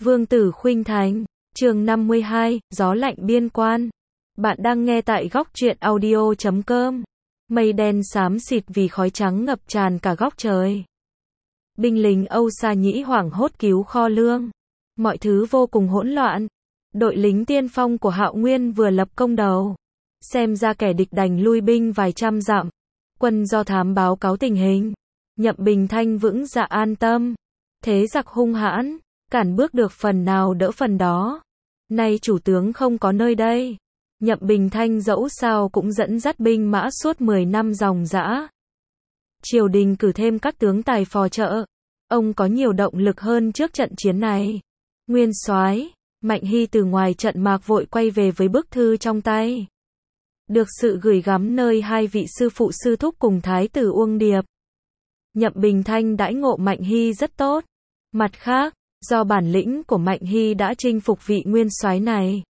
Vương tử khuynh thành, chương 52, gió lạnh biên quan. Bạn đang nghe tại góc truyện audio.com. Mây đen xám xịt vì khói trắng ngập tràn cả góc trời. Binh lính Âu Sa Nhĩ hoảng hốt cứu kho lương. Mọi thứ vô cùng hỗn loạn. Đội lính tiên phong của Hạo Nguyên vừa lập công đầu. Xem ra kẻ địch đành lui binh vài trăm dặm. Quân do thám báo cáo tình hình. Nhậm Bình Thanh vững dạ an tâm. Thế giặc hung hãn, cản bước được phần nào đỡ phần đó. Nay chủ tướng không có nơi đây. Nhậm Bình Thanh dẫu sao cũng dẫn dắt binh mã suốt 10 năm ròng rã. Triều đình cử thêm các tướng tài phò trợ. Ông có nhiều động lực hơn trước trận chiến này. Nguyên soái Mạnh Hy từ ngoài trận mạc vội quay về với bức thư trong tay. Được sự gửi gắm nơi hai vị sư phụ sư thúc cùng thái tử Uông Điệp. Nhậm Bình Thanh đãi ngộ Mạnh Hy rất tốt. Mặt khác, do bản lĩnh của Mạnh Hy đã chinh phục vị nguyên soái này.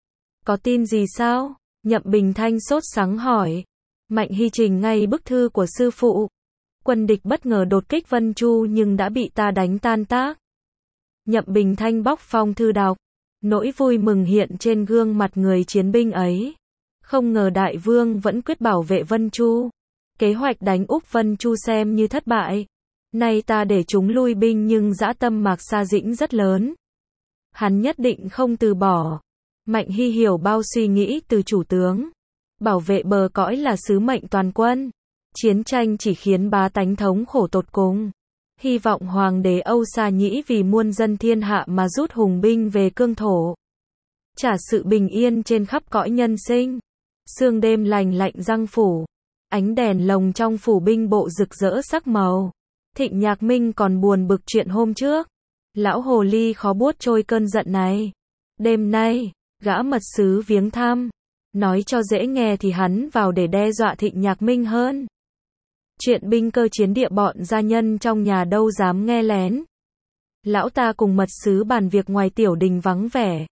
Có tin gì sao? Nhậm Bình Thanh sốt sắng hỏi. Mạnh Hy trình ngay bức thư của sư phụ. Quân địch bất ngờ đột kích Vân Chu nhưng đã bị ta đánh tan tác. Nhậm Bình Thanh bóc phong thư đọc. Nỗi vui mừng hiện trên gương mặt người chiến binh ấy. Không ngờ đại vương vẫn quyết bảo vệ Vân Chu. Kế hoạch đánh úp Vân Chu xem như thất bại. Nay ta để chúng lui binh nhưng dã tâm Mạc Sa Dĩnh rất lớn. Hắn nhất định không từ bỏ. Mạnh Hy hiểu bao suy nghĩ từ chủ tướng. Bảo vệ bờ cõi là sứ mệnh toàn quân. Chiến tranh chỉ khiến bá tánh thống khổ tột cùng. Hy vọng hoàng đế Âu Sa Nhĩ vì muôn dân thiên hạ mà rút hùng binh về cương thổ. Trả sự bình yên trên khắp cõi nhân sinh. Sương đêm lành lạnh giăng phủ. Ánh đèn lồng trong phủ binh bộ rực rỡ sắc màu. Thịnh Nhạc Minh còn buồn bực chuyện hôm trước. Lão hồ ly khó buốt trôi cơn giận này. Đêm nay, gã mật sứ viếng thăm. Nói cho dễ nghe thì hắn vào để đe dọa Thịnh Nhạc Minh hơn. Chuyện binh cơ chiến địa bọn gia nhân trong nhà đâu dám nghe lén. Lão ta cùng mật sứ bàn việc ngoài tiểu đình vắng vẻ.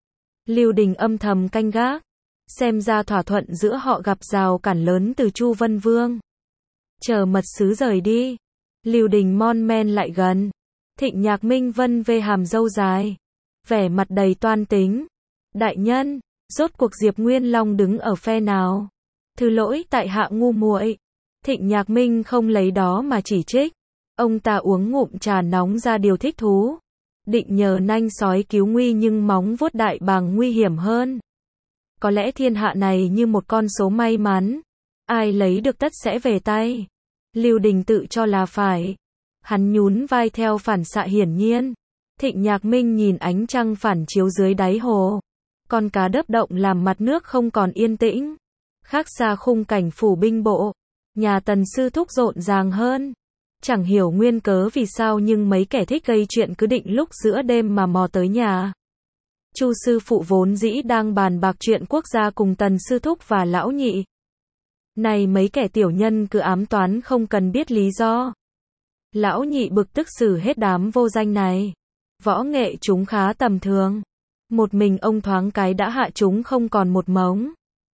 Lưu Đình âm thầm canh gác. Xem ra thỏa thuận giữa họ gặp rào cản lớn từ Chu Vân Vương. Chờ mật sứ rời đi. Lưu Đình mon men lại gần. Thịnh Nhạc Minh vân vê hàm râu dài. Vẻ mặt đầy toan tính. Đại nhân, rốt cuộc Diệp Nguyên Long đứng ở phe nào? Thứ lỗi tại hạ ngu muội. Thịnh Nhạc Minh không lấy đó mà chỉ trích. Ông ta uống ngụm trà nóng ra điều thích thú. Định nhờ nanh sói cứu nguy nhưng móng vuốt đại bàng nguy hiểm hơn. Có lẽ thiên hạ này như một con số may mắn. Ai lấy được tất sẽ về tay. Lưu Đình tự cho là phải. Hắn nhún vai theo phản xạ hiển nhiên. Thịnh Nhạc Minh nhìn ánh trăng phản chiếu dưới đáy hồ. Con cá đớp động làm mặt nước không còn yên tĩnh. Khác xa khung cảnh phủ binh bộ. Nhà Tần sư thúc rộn ràng hơn. Chẳng hiểu nguyên cớ vì sao nhưng mấy kẻ thích gây chuyện cứ định lúc giữa đêm mà mò tới nhà. Chu sư phụ vốn dĩ đang bàn bạc chuyện quốc gia cùng Tần sư thúc và lão nhị. Này mấy kẻ tiểu nhân cứ ám toán không cần biết lý do. Lão nhị bực tức xử hết đám vô danh này. Võ nghệ chúng khá tầm thường. Một mình ông thoáng cái đã hạ chúng không còn một mống.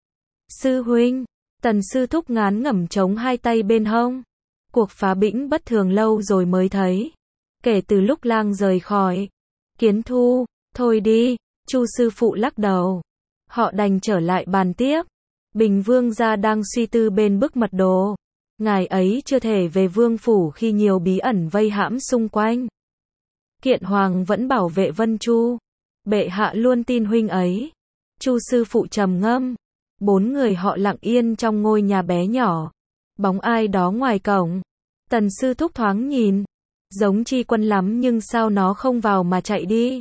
Sư huynh, Tần sư thúc ngán ngẩm chống hai tay bên hông. Cuộc phá bĩnh bất thường lâu rồi mới thấy. Kể từ lúc lang rời khỏi. Kiến Thu, thôi đi, Chu sư phụ lắc đầu. Họ đành trở lại bàn tiếp. Bình Vương gia đang suy tư bên bức mật đồ. Ngài ấy chưa thể về vương phủ khi nhiều bí ẩn vây hãm xung quanh. Kiện Hoàng vẫn bảo vệ Vân Chu. Bệ hạ luôn tin huynh ấy. Chu sư phụ trầm ngâm. 4 người họ lặng yên trong ngôi nhà bé nhỏ. Bóng ai đó ngoài cổng. Tần sư thúc thoáng nhìn. Giống Tri Quân lắm nhưng sao nó không vào mà chạy đi?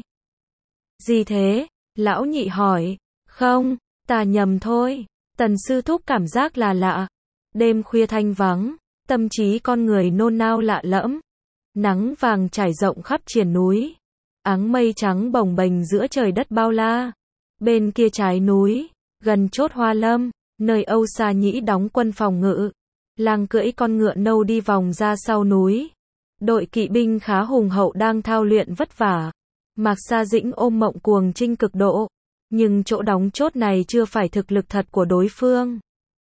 Gì thế? Lão nhị hỏi. Không, ta nhầm thôi. Tần sư thúc cảm giác là lạ. Đêm khuya thanh vắng. Tâm trí con người nôn nao lạ lẫm. Nắng vàng trải rộng khắp triền núi. Áng mây trắng bồng bềnh giữa trời đất bao la. Bên kia trái núi, gần chốt Hoa Lâm, nơi Âu Sa Nhĩ đóng quân phòng ngự. Lang cưỡi con ngựa nâu đi vòng ra sau núi. Đội kỵ binh khá hùng hậu đang thao luyện vất vả. Mạc Sa Dĩnh ôm mộng cuồng trinh cực độ. Nhưng chỗ đóng chốt này chưa phải thực lực thật của đối phương.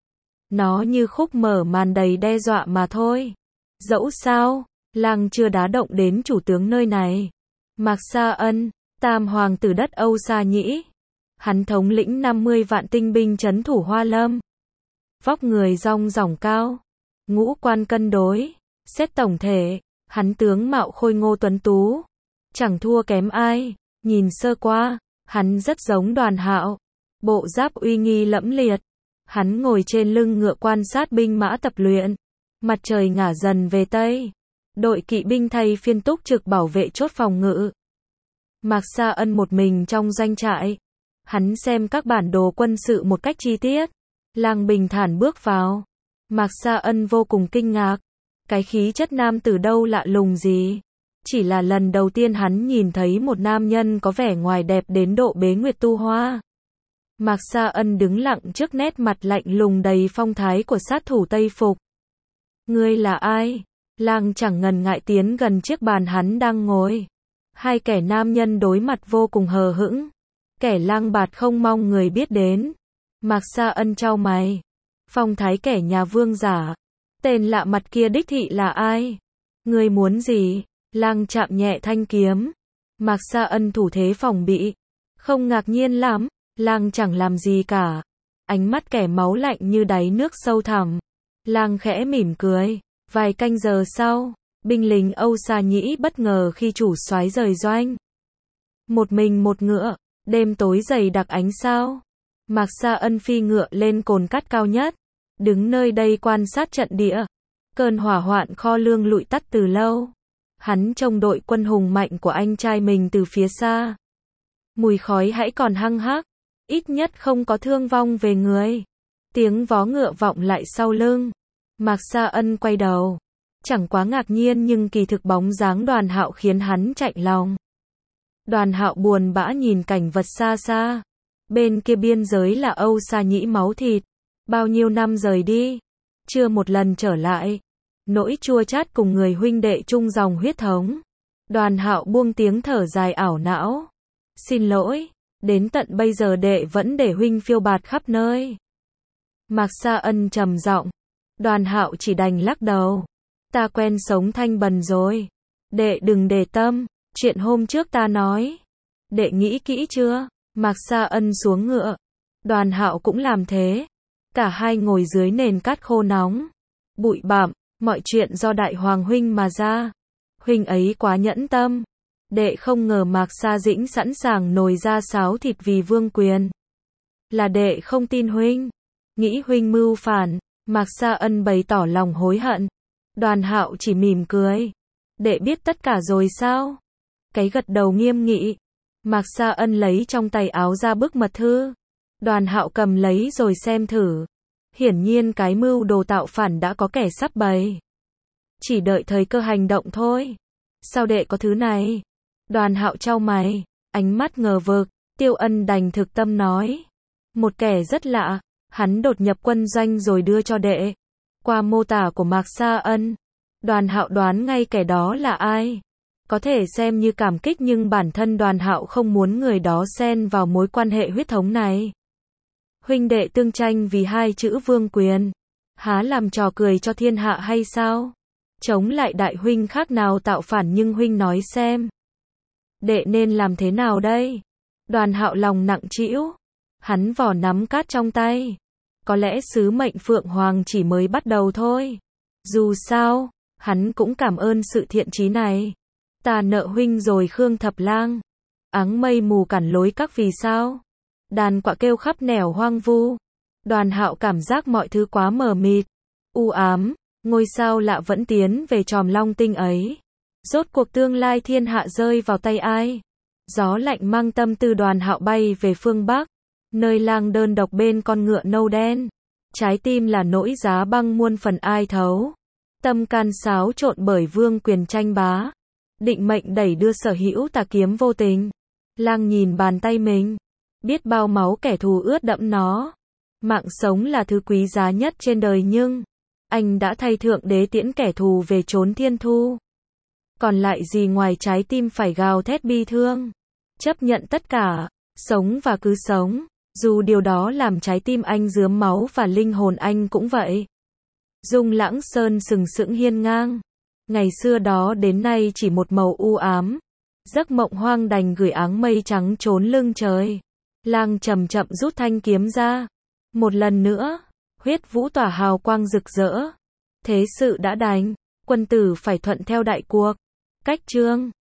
Nó như khúc mở màn đầy đe dọa mà thôi. Dẫu sao, Lang chưa đá động đến chủ tướng nơi này. Mạc Sa Ân, Tam hoàng tử đất Âu Sa Nhĩ. Hắn thống lĩnh 50 vạn tinh binh trấn thủ Hoa Lâm. Vóc người dong dỏng cao, ngũ quan cân đối, xét tổng thể, hắn tướng mạo khôi ngô tuấn tú, chẳng thua kém ai, nhìn sơ qua, hắn rất giống Đoàn Hạo, bộ giáp uy nghi lẫm liệt, hắn ngồi trên lưng ngựa quan sát binh mã tập luyện, mặt trời ngả dần về Tây, đội kỵ binh thay phiên túc trực bảo vệ chốt phòng ngự. Mạc Sa Ân một mình trong doanh trại, hắn xem các bản đồ quân sự một cách chi tiết. Lang bình thản bước vào. Mạc Sa Ân vô cùng kinh ngạc. Cái khí chất nam tử đâu lạ lùng gì. Chỉ là lần đầu tiên hắn nhìn thấy một nam nhân có vẻ ngoài đẹp đến độ bế nguyệt tu hoa. Mạc Sa Ân đứng lặng trước nét mặt lạnh lùng đầy phong thái của sát thủ Tây Phục. Ngươi là ai? Lang chẳng ngần ngại tiến gần chiếc bàn hắn đang ngồi. Hai kẻ nam nhân đối mặt vô cùng hờ hững. Kẻ lang bạt không mong người biết đến. Mạc Sa Ân chau mày. Phong thái kẻ nhà vương giả. Tên lạ mặt kia đích thị là ai? Ngươi muốn gì? Lang chạm nhẹ thanh kiếm. Mạc Sa Ân thủ thế phòng bị. Không ngạc nhiên lắm. Lang chẳng làm gì cả. Ánh mắt kẻ máu lạnh như đáy nước sâu thẳm. Lang khẽ mỉm cười. Vài canh giờ sau, binh lính Âu Sa Nhĩ bất ngờ khi chủ soái rời doanh. Một mình một ngựa, đêm tối dày đặc ánh sao. Mạc Sa Ân phi ngựa lên cồn cát cao nhất, đứng nơi đây quan sát trận địa. Cơn hỏa hoạn kho lương lụi tắt từ lâu. Hắn trông đội quân hùng mạnh của anh trai mình từ phía xa. Mùi khói hãy còn hăng hắc, ít nhất không có thương vong về người. Tiếng vó ngựa vọng lại sau lưng. Mạc Sa Ân quay đầu. Chẳng quá ngạc nhiên nhưng kỳ thực bóng dáng Đoàn Hạo khiến hắn chạnh lòng. Đoàn Hạo buồn bã nhìn cảnh vật xa xa. Bên kia biên giới là Âu Sa Nhĩ máu thịt. Bao nhiêu năm rời đi, chưa một lần trở lại. Nỗi chua chát cùng người huynh đệ chung dòng huyết thống. Đoàn Hạo buông tiếng thở dài ảo não. Xin lỗi, đến tận bây giờ đệ vẫn để huynh phiêu bạt khắp nơi. Mạc Sa Ân trầm giọng. Đoàn Hạo chỉ đành lắc đầu. Ta quen sống thanh bần rồi. Đệ đừng để tâm, chuyện hôm trước ta nói. Đệ nghĩ kỹ chưa? Mạc Sa Ân xuống ngựa. Đoàn Hạo cũng làm thế. Cả hai ngồi dưới nền cát khô nóng. Bụi bặm, mọi chuyện do đại hoàng huynh mà ra. Huynh ấy quá nhẫn tâm. Đệ không ngờ Mạc Sa Dĩnh sẵn sàng nồi ra sáo thịt vì vương quyền. Là đệ không tin huynh. Nghĩ huynh mưu phản. Mạc Sa Ân bày tỏ lòng hối hận. Đoàn Hạo chỉ mỉm cười. Đệ biết tất cả rồi sao? Cái gật đầu nghiêm nghị. Mạc Sa Ân lấy trong tay áo ra bức mật thư. Đoàn Hạo cầm lấy rồi xem thử. Hiển nhiên cái mưu đồ tạo phản đã có kẻ sắp bày. Chỉ đợi thời cơ hành động thôi. Sao đệ có thứ này? Đoàn Hạo chau mày, ánh mắt ngờ vực. Tiêu Ân đành thực tâm nói. Một kẻ rất lạ. Hắn đột nhập quân doanh rồi đưa cho đệ. Qua mô tả của Mạc Sa Ân, Đoàn Hạo đoán ngay kẻ đó là ai. Có thể xem như cảm kích nhưng bản thân Đoàn Hạo không muốn người đó xen vào mối quan hệ huyết thống này. Huynh đệ tương tranh vì hai chữ vương quyền. Há làm trò cười cho thiên hạ hay sao? Chống lại đại huynh khác nào tạo phản nhưng huynh nói xem. Đệ nên làm thế nào đây? Đoàn Hạo lòng nặng trĩu. Hắn vò nắm cát trong tay. Có lẽ sứ mệnh Phượng Hoàng chỉ mới bắt đầu thôi. Dù sao, hắn cũng cảm ơn sự thiện chí này. Ta nợ huynh rồi Khương Thập Lang. Áng mây mù cản lối các vì sao. Đàn quạ kêu khắp nẻo hoang vu. Đoàn Hạo cảm giác mọi thứ quá mờ mịt, u ám, ngôi sao lạ vẫn tiến về chòm long tinh ấy. Rốt cuộc tương lai thiên hạ rơi vào tay ai? Gió lạnh mang tâm tư Đoàn Hạo bay về phương Bắc. Nơi Lang đơn độc bên con ngựa nâu đen. Trái tim là nỗi giá băng muôn phần ai thấu. Tâm can xáo trộn bởi vương quyền tranh bá. Định mệnh đẩy đưa sở hữu tà kiếm vô tình. Lang nhìn bàn tay mình. Biết bao máu kẻ thù ướt đẫm nó. Mạng sống là thứ quý giá nhất trên đời nhưng anh đã thay Thượng Đế tiễn kẻ thù về chốn thiên thu. Còn lại gì ngoài trái tim phải gào thét bi thương. Chấp nhận tất cả. Sống và cứ sống. Dù điều đó làm trái tim anh rướm máu và linh hồn anh cũng vậy. Dung Lãng Sơn sừng sững hiên ngang. Ngày xưa đó đến nay chỉ một màu u ám. Giấc mộng hoang đành gửi áng mây trắng trốn lưng trời. Lang chậm chậm rút thanh kiếm ra. Một lần nữa, huyết vũ tỏa hào quang rực rỡ. Thế sự đã đành, quân tử phải thuận theo đại cuộc. Cách chương